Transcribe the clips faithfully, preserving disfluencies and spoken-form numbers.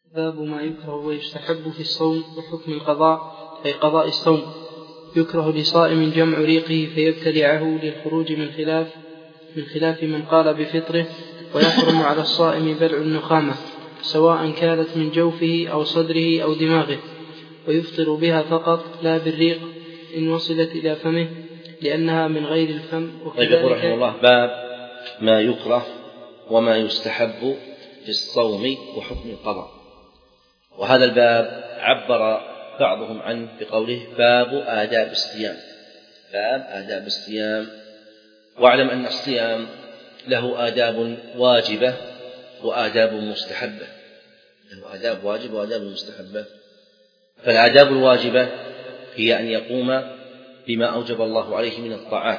باب ما يكره ويستحب في الصوم وحكم القضاء أي قضاء الصوم. يكره لصائم جمع ريقه فيبتلعه للخروج من خلاف من خلاف من قال بفطره، ويحرم على الصائم بلع النخامة سواء كانت من جوفه أو صدره أو دماغه، ويفطر بها فقط لا بالريق إن وصلت إلى فمه لأنها من غير الفم. طيب يقول رحمه الله باب ما يكره وما يستحب في الصوم وحكم القضاء. وهذا الباب عبر بعضهم عنه بقوله باب آداب الصيام، باب آداب الصيام. واعلم أن الصيام له آداب واجبة وآداب مستحبة، له آداب واجبة وآداب مستحبة. فالآداب الواجبة هي أن يقوم بما أوجب الله عليه من الطاعات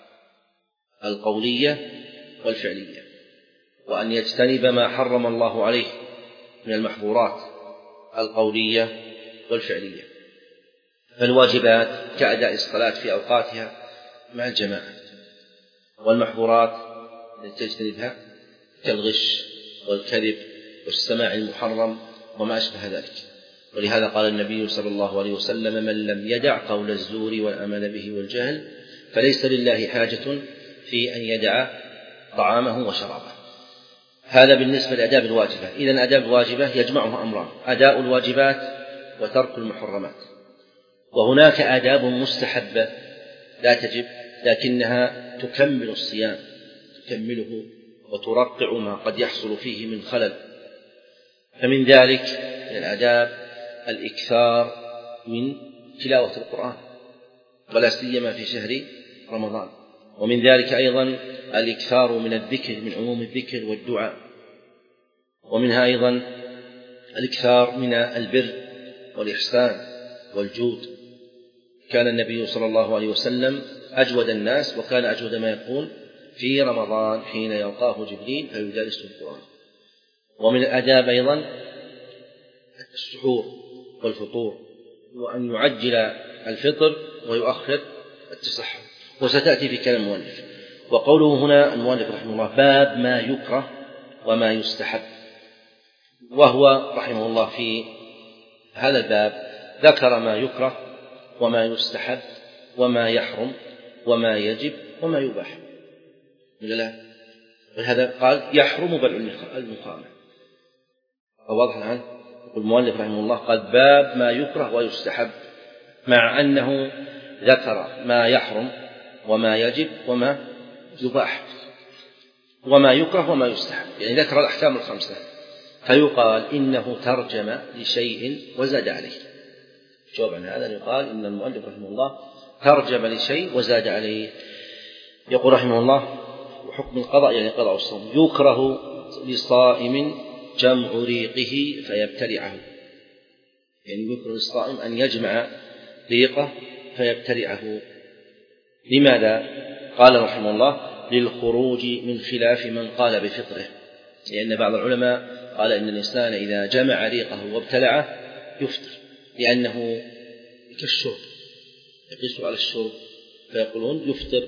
القولية والفعلية، وأن يجتنب ما حرم الله عليه من المحظورات القولية والفعلية. فالواجبات كأداء الصلاة في أوقاتها مع الجماعة، والمحظورات التي تجتنبها كالغش والكذب والسماع المحرم وما أشبه ذلك. ولهذا قال النبي صلى الله عليه وسلم من لم يدع قول الزور والأمل به والجهل فليس لله حاجة في أن يدع طعامه وشرابه. هذا بالنسبة للآداب الواجبة. إذن الآداب الواجبة يجمعها أمران: أداء الواجبات وترك المحرمات. وهناك آداب مستحبة لا تجب لكنها تكمل الصيام، تكمله وترقع ما قد يحصل فيه من خلل. فمن ذلك من الآداب الإكثار من تلاوة القرآن، ولا سيما في شهر رمضان. ومن ذلك أيضا الإكثار من الذكر، من عموم الذكر والدعاء. ومنها أيضا الإكثار من البر والإحسان والجود. كان النبي صلى الله عليه وسلم أجود الناس، وكان أجود ما يكون في رمضان حين يلقاه جبريل فيدارسه القرآن. ومن الآداب أيضا السحور والفطور، وأن يعجل الفطر ويؤخر التسحر، وستأتي في كلام المؤلف. وقوله هنا المؤلف رحمه الله باب ما يكره وما يستحب، وهو رحمه الله في هذا الباب ذكر ما يكره وما يستحب وما يحرم وما يجب وما يباح. ولهذا قال يحرم بلع النخامة. واضح الآن؟ يقول المؤلف رحمه الله قال باب ما يكره ويستحب، مع أنه ذكر ما يحرم وما يجب وما يباح وما يكره وما يستحب، يعني ذكر الأحكام الخمسة. فيقال إنه ترجم لشيء وزاد عليه. جواب عن هذا يقال إن المؤلف رحمه الله ترجم لشيء وزاد عليه. يقول رحمه الله وحكم القضاء يعني قضاء الصوم. يكره لصائم جمع ريقه فيبتلعه، يعني يكره للصائم أن يجمع ريقه فيبتلعه. لماذا؟ قال رحمه الله للخروج من خلاف من قال بفطره، لأن بعض العلماء قال إن الإنسان إذا جمع ريقه وابتلعه يفطر، لأنه كالشرب يقيس على الشرب فيقولون يفطر.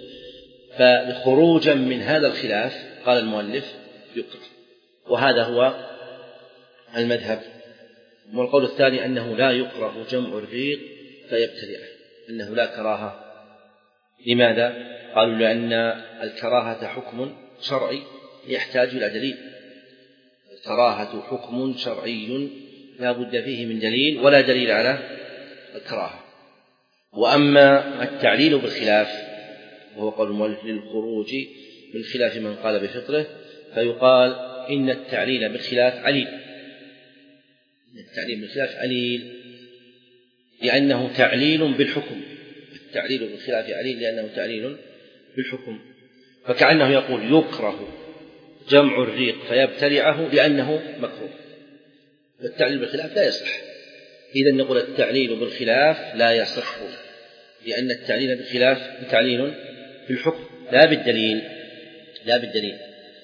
فخروجا من هذا الخلاف قال المؤلف يكره، وهذا هو المذهب. والقول الثاني أنه لا يكره جمع الريق فيبتلعه، أنه لا كراهة. لماذا؟ قالوا لأن الكراهة حكم شرعي يحتاج إلى دليل. الكراهة حكم شرعي لا بد فيه من دليل، ولا دليل على الكراهة. وأما التعليل بالخلاف وهو قول المؤلف للخروج من خلاف من قال بفطره، فيقال إن التعليل بالخلاف عليل. التعليل بالخلاف عليل لأنه تعليل بالحكم. التعليل بالخلاف عليل لأنه تعليل بالحكم. فكأنه يقول يكره جمع الريق فيبتلعه لأنه مكروه، والتعليل بالخلاف لا يصح. إذا نقول التعليل بالخلاف لا يصح، لأن التعليل بالخلاف تعليل بالحكم لا بالدليل لا بالدليل.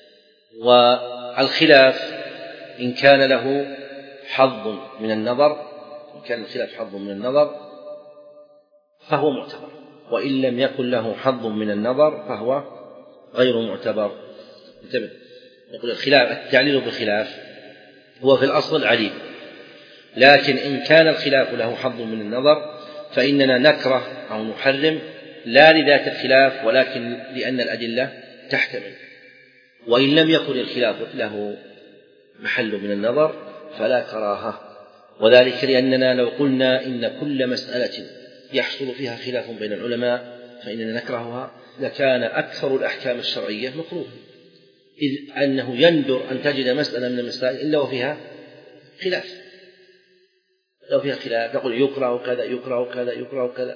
والخلاف إن كان له حظ من النظر إن كان الخلاف حظ من النظر فهو معتبر، وإن لم يكن له حظ من النظر فهو غير معتبر. انتبه، نقول الخلاف التعليل بالخلاف هو في الأصل عليل، لكن إن كان الخلاف له حظ من النظر فإننا نكره أو نحرم لا لذات الخلاف ولكن لأن الأدلة تحتمل. وإن لم يكن الخلاف له محل من النظر فلا كراهة، وذلك لأننا لو قلنا إن كل مسألة يحصل فيها خلاف بين العلماء فإننا نكرهها لكان أكثر الأحكام الشرعية مكروهة، إذ أنه يندر أن تجد مسألة من المسائل إلا وفيها خلاف، لو فيها خلاف نقول يكره كذا يكره كذا يكره كذا،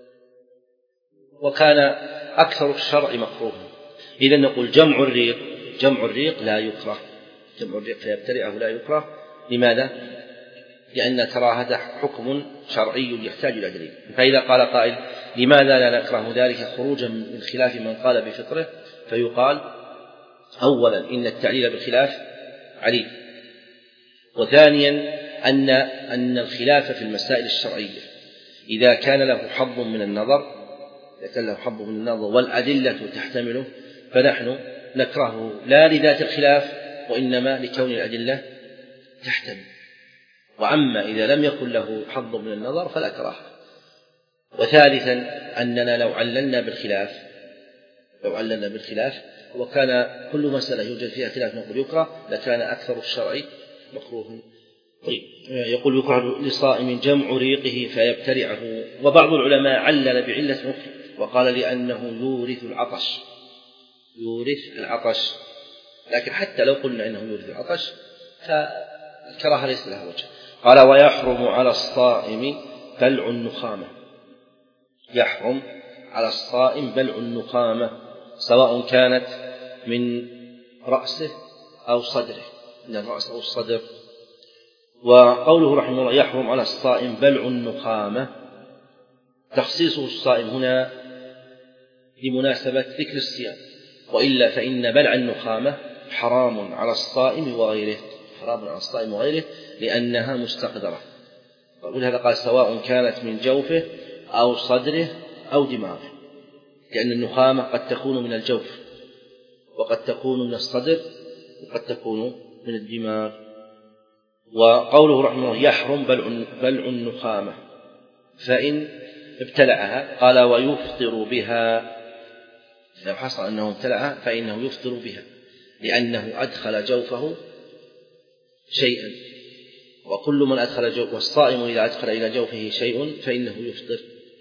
وكان أكثر الشرع مكروها. إذا نقول جمع الريق جمع الريق لا يكره، جمع الريق فيبتلعه لا يكره. لماذا؟ لأن كراهته حكم شرعي يحتاج إلى دليل. فإذا قال قائل لماذا لا نكره ذلك خروجا من خلاف من قال بفطره، فيقال أولا إن التعليل بالخلاف عليل، وثانيا أن أن الخلاف في المسائل الشرعية إذا كان له حظ من النظر إذا كان له حظ من النظر والأدلة تحتمله فنحن نكرهه لا لذات الخلاف وإنما لكون الأدلة تحتمل. وأما إذا لم يكن له حظ من النظر فلا كراهة. وثالثا أننا لو عللنا بالخلاف لو عللنا بالخلاف وكان كل مسألة يوجد فيها خلاف نقول يكره لكان أكثر الشرع مكروها. طيب يقول يكره لصائم جمع ريقه فيبتلعه. وبعض العلماء علل بعلة أخرى وقال لأنه يورث العطش يورث العطش لكن حتى لو قلنا إنه يورث العطش فالكراهة ليس لها وجه. قال ويحرم على الصائم بلع النخامة يحرم على الصائم بلع النخامة سواء كانت من رأسه أو صدره من الرأس أو الصدر. وقوله رحمه الله يحرم على الصائم بلع النخامة تخصيصه الصائم هنا لمناسبة ذكر الصيام، وإلا فإن بلع النخامة حرام على الصائم وغيره حرام على الصائم وغيره لأنها مستقدرة. ولهذا قال سواء كانت من جوفه أو صدره أو دماغه، لأن النخامة قد تكون من الجوف وقد تكون من الصدر وقد تكون من الدماغ. وقوله رحمه الله يحرم بلع النخامة فإن ابتلعها قال ويفطر بها لو حصل أنه ابتلعها فإنه يفطر بها لأنه أدخل جوفه شيئا، وكل من أدخل جوف والصائم إذا أدخل إلى جوفه شيء فإنه يفطر.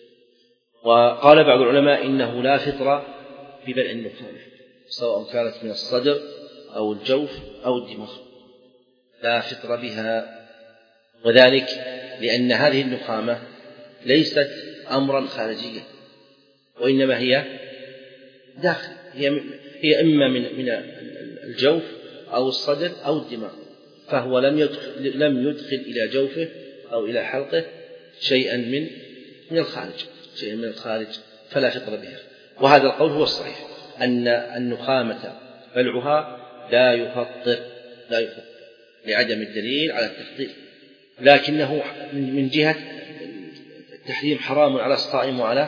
وقال بعض العلماء إنه لا فطر ببلع النخامة سواء كانت من الصدر أو الجوف أو الدماغ لا فطر بها، وذلك لأن هذه النخامة ليست أمرا خارجيا وإنما هي داخل هي, هي إما من, من الجوف أو الصدر أو الدماغ، فهو لم يدخل, لم يدخل إلى جوفه أو إلى حلقه شيئا من من الخارج شيئا من الخارج فلا فطر بها. وهذا القول هو الصحيح أن النخامة بلعها لا يفطر لا يفطر لعدم الدليل على التفضيل، لكنه من جهة التحريم حرام على الصائم وعلى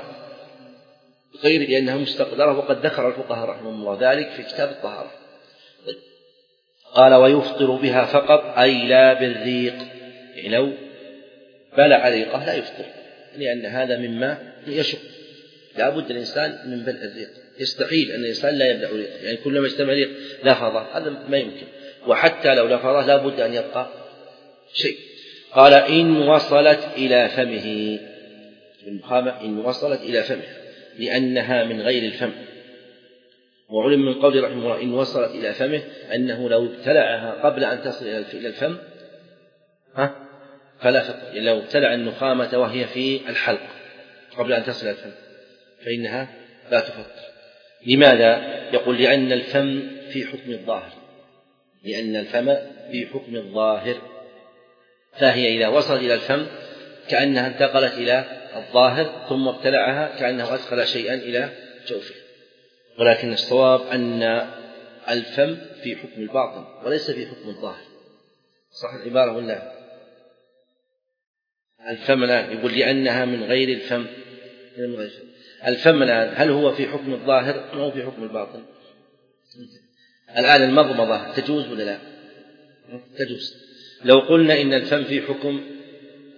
غيره لأنها مستقدرة، وقد ذكر الفقهاء رحمهم الله ذلك في كتاب الطهارة. قال ويفطر بها فقط أي لا بالريق، يعني لو بلع ريقه لا يفطر لأن هذا مما يشق، لا بد الإنسان من بلع الريق، يستحيل أن الإنسان لا يبلع ريقه، يعني كلما اجتمع ريق لفظه هذا ما يمكن، وحتى لو لفظه لا بد أن يبقى شيء. قال إن وصلت إلى فمه النخامة إن وصلت إلى فمه لأنها من غير الفم. وعلم من قول رحمه الله إن وصلت إلى فمه أنه لو ابتلعها قبل أن تصل إلى الفم ها فلا فطر، لو ابتلع النخامة وهي في الحلق قبل أن تصل إلى الفم فإنها لا تفطر. لماذا؟ يقول لأن الفم في حكم الظاهر لأن الفم في حكم الظاهر، فهي إذا وصلت إلى الفم كأنها انتقلت إلى الظاهر ثم ابتلعها كأنه أدخل شيئا إلى جوفه، ولكن الصواب أن الفم في حكم الباطن وليس في حكم الظاهر. صح العبارة ولا؟ الفم الآن يقول لأنها من غير الفم الفم الآن هل هو في حكم الظاهر أو في حكم الباطن؟ الآن المضمضة تجوز ولا لا؟ تجوز. لو قلنا إن الفم في حكم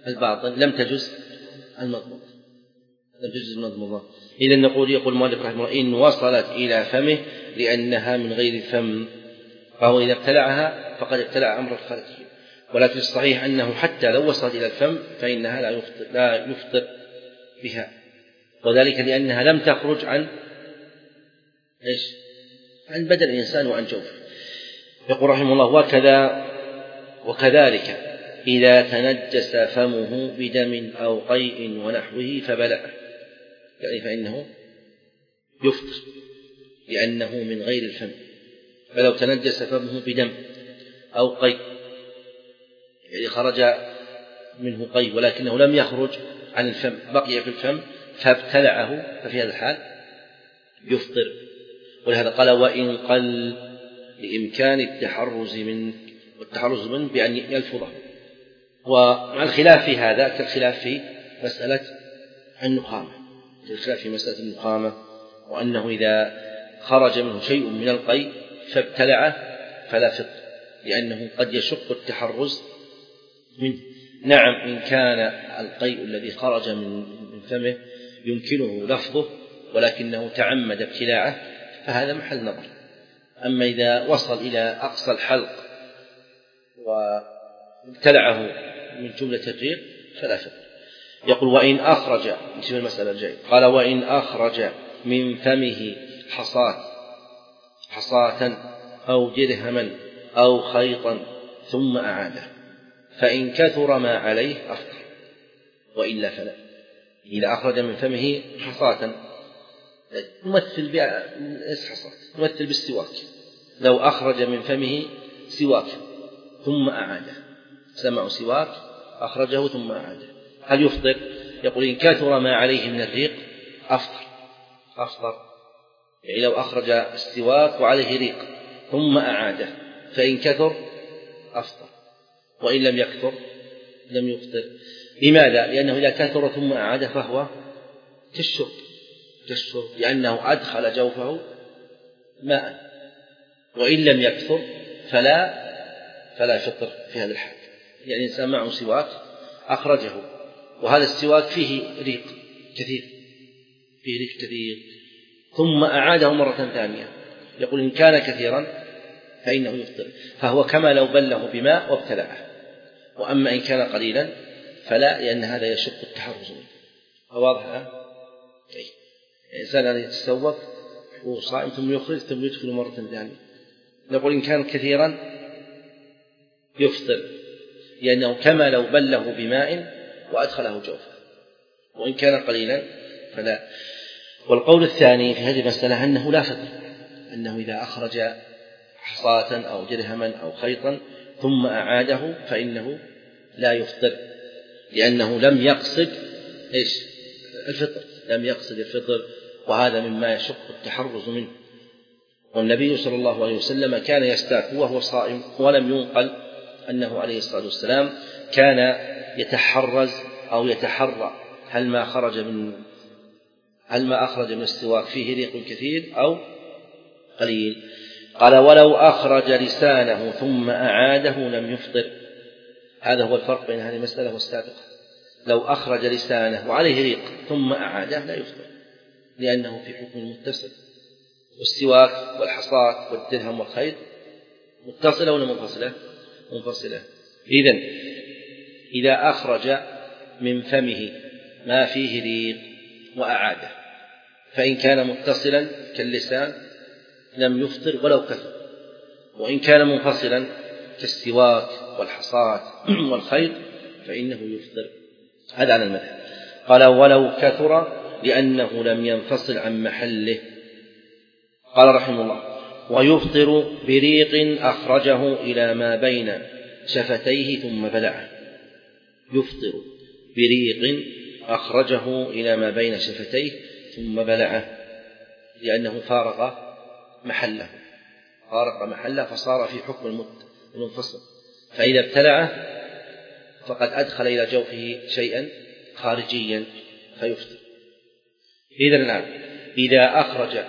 الباطن لم تجز المضمضة لم تجز المضمضة. إذن نقول يقول المؤلف رحمه الله إن وصلت إلى فمه لأنها من غير الفم فهو إذا ابتلعها فقد ابتلع أمر الخارج، ولكن الصحيح أنه حتى لو وصلت إلى الفم فإنها لا يفطر, لا يفطر بها، وذلك لأنها لم تخرج عن إيش؟ عن بدن الإنسان وعن جوفه. يقول رحمه الله وكذا وكذلك إذا تنجس فمه بدم أو قيء ونحوه فبلع، يعني فإنه يفطر لأنه من غير الفم. فلو تنجس فمه بدم أو قيء يعني خرج منه قيء ولكنه لم يخرج عن الفم بقي في الفم فابتلعه ففي هذا الحال يفطر. ولهذا قال وإن قل لإمكان التحرز منه والتحرز منه بأن يلفظه. ومع الخلاف في هذا كالخلاف في مسألة النخامة كالخلاف في مسألة النخامة وأنه إذا خرج منه شيء من القيء فابتلعه فلا فطر لأنه قد يشق التحرز منه. نعم إن كان القيء الذي خرج من فمه يمكنه لفظه ولكنه تعمد ابتلاعه فهذا محل نظر. أما إذا وصل إلى أقصى الحلق وابتلعه من جملة الريق فلا فطر. يقول وإن أخرج نشوف المسألة الجاية قال وإن أخرج من فمه حصاة حصاة أو درهما أو خيطا ثم أعاده فإن كثر ما عليه أفطر وإلا فلا. إذا أخرج من فمه حصاة نمثل حصاة نمثل بالسواك، لو أخرج من فمه سواك ثم أعاده سمع سواك أخرجه ثم أعاده هل يفطر؟ يقول إن كثر ما عليه من الريق أفطر أفطر يعني لو أخرج السواك وعليه ريق ثم أعاده فإن كثر أفطر وإن لم يكثر لم يفطر. لماذا؟ لأنه إذا كثر ثم أعاده فهو كالشرب كالشرب لأنه أدخل جوفه ماء، وإن لم يكثر فلا فلا يفطر في هذا الحال. يعني إنسان معه سواك أخرجه وهذا السواك فيه ريق كثير فيه ريق كثير ثم أعاده مرة ثانية يقول إن كان كثيرا فإنه يفطر فهو كما لو بله بماء وابتلعه. وأما إن كان قليلا فلا لأن هذا يشق التحرز منه. واضح؟ الإنسان الذي يتسوق وصائم ثم يخرج ثم يدخل مرة ثانية نقول إن كان كثيرا يفطر لأنه كما لو بله بماء وأدخله جوفه، وإن كان قليلا فلا. والقول الثاني في هذه المسألة أنه لا فطر أنه إذا أخرج حصاة أو درهما أو خيطا ثم أعاده فإنه لا يفطر لأنه لم يقصد إيش الفطر لم يقصد الفطر وهذا مما يشق التحرز منه. والنبي صلى الله عليه وسلم كان يستاك وهو صائم ولم ينقل أنه عليه الصلاة والسلام كان يتحرز أو يتحرى هل ما خرج من هل ما أخرج من السواك فيه ريق كثير أو قليل. قال ولو أخرج لسانه ثم أعاده لم يفطر. هذا هو الفرق بين هذه المسألة والسابقة. لو أخرج لسانه وعليه ريق ثم أعاده لا يفطر لأنه في حكم المتصل، والسواك والحصاة والدرهم والخيط متصلة ولا منفصلة؟ منفصلة. إذن إذا أخرج من فمه ما فيه ريق وأعاده فإن كان متصلا كاللسان لم يفطر ولو كثر، وإن كان منفصلا كالسواك والحصاة والخيط فإنه يفطر. هذا على المذهب. قال ولو كثر لأنه لم ينفصل عن محله. قال رحمه الله ويفطر بريق أخرجه إلى ما بين شفتيه ثم بلعه. يفطر بريق أخرجه إلى ما بين شفتيه ثم بلعه لأنه فارق محله فارق محله فصار في حكم المنفصل، فإذا ابتلعه فقد أدخل إلى جوفه شيئا خارجيا فيفطر. إذن الآن إذا أخرج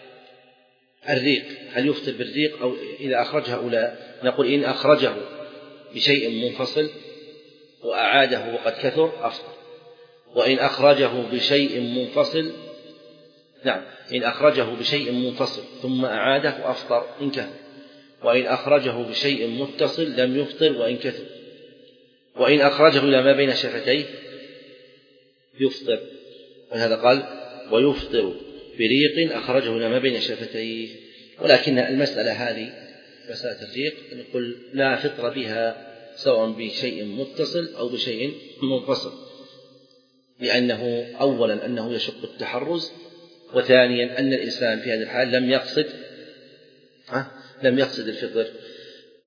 الريق هل يفطر بالريق أو إذا أخرجها أولى؟ نقول إن أخرجه بشيء منفصل وأعاده وقد كثر أفطر. وإن أخرجه بشيء منفصل نعم إن أخرجه بشيء منفصل ثم أعاده أفطر إن كثر. وإن أخرجه بشيء متصل لم يفطر وإن كثر. وإن أخرجه إلى ما بين شفتيه يفطر. ولهذا قال ويفطر بريق أخرجه إلى ما بين شفتيه. ولكن المسألة هذه مسألة الريق نقول لا فطر بها سواء بشيء متصل أو بشيء منفصل، لأنه أولا أنه يشق التحرز، وثانيا أن الإنسان في هذه الحال لم يقصد لم يقصد الفطر.